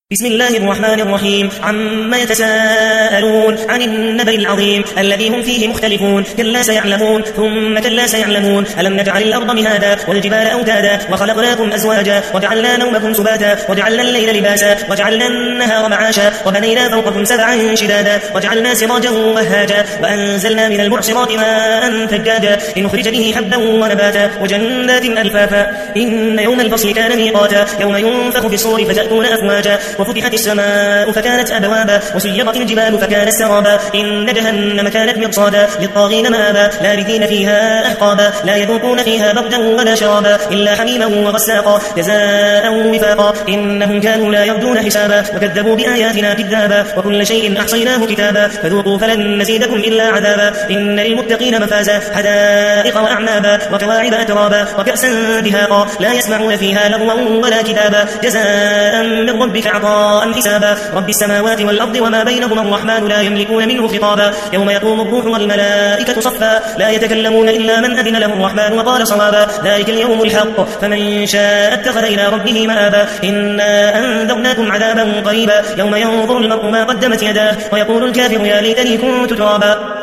بسم الله الرحمن الرحيم. عما يتساءلون عن النبأ العظيم الذي هم فيه مختلفون. كلا سيعلمون ثم كلا سيعلمون. ألم نجعل الأرض مهادا والجبال أوتادا وخلقناكم أزواجا وجعلنا نومكم سباتا وجعلنا الليل لباسا وجعلنا النهار معاشا وبنينا فوقكم سبعا شدادا وجعلنا سراجا وهاجا وأنزلنا من المعصرات ماء ثجاجا لنخرج به حبا ونباتا وجنات ألفافا. إن يوم الفصل كان ميقاتا يوم ينفخ في الصور فتأتون أفواجا وفتحت السماء فكانت أبوابا وسيرت الجبال فكانت سرابا. إن جهنم كانت مرصادا للطاغين مآبا لابثين فيها أحقابا لا يذوقون فيها بردا ولا شرابا إلا حميما وغساقا جزاء وفاقا. إنهم كانوا لا يرجون حسابا وكذبوا بآياتنا كذابا وكل شيء أحصيناه كتابا فذوقوا فلن نزيدكم إلا عذابا. إن للمتقين مفازا حدائق وأعنابا وكواعب أترابا وكأسا دهاقا لا يسمعون فيها لغوا ولا كتابا جزاء من ربك عطاء حسابا. رب السماوات والأرض وما بينهما الرحمن لا يملكون منه خطابا. يوم يقوم الروح والملائكة صفا لا يتكلمون إلا من أذن له الرحمن وقال صوابا. ذلك اليوم الحق فمن شاء اتخذ إلى ربه مآبا. إنا أنذرناكم عذابا قريبا يوم ينظر المرء ما قدمت يداه ويقول الكافر يا ليتني كنت ترابا.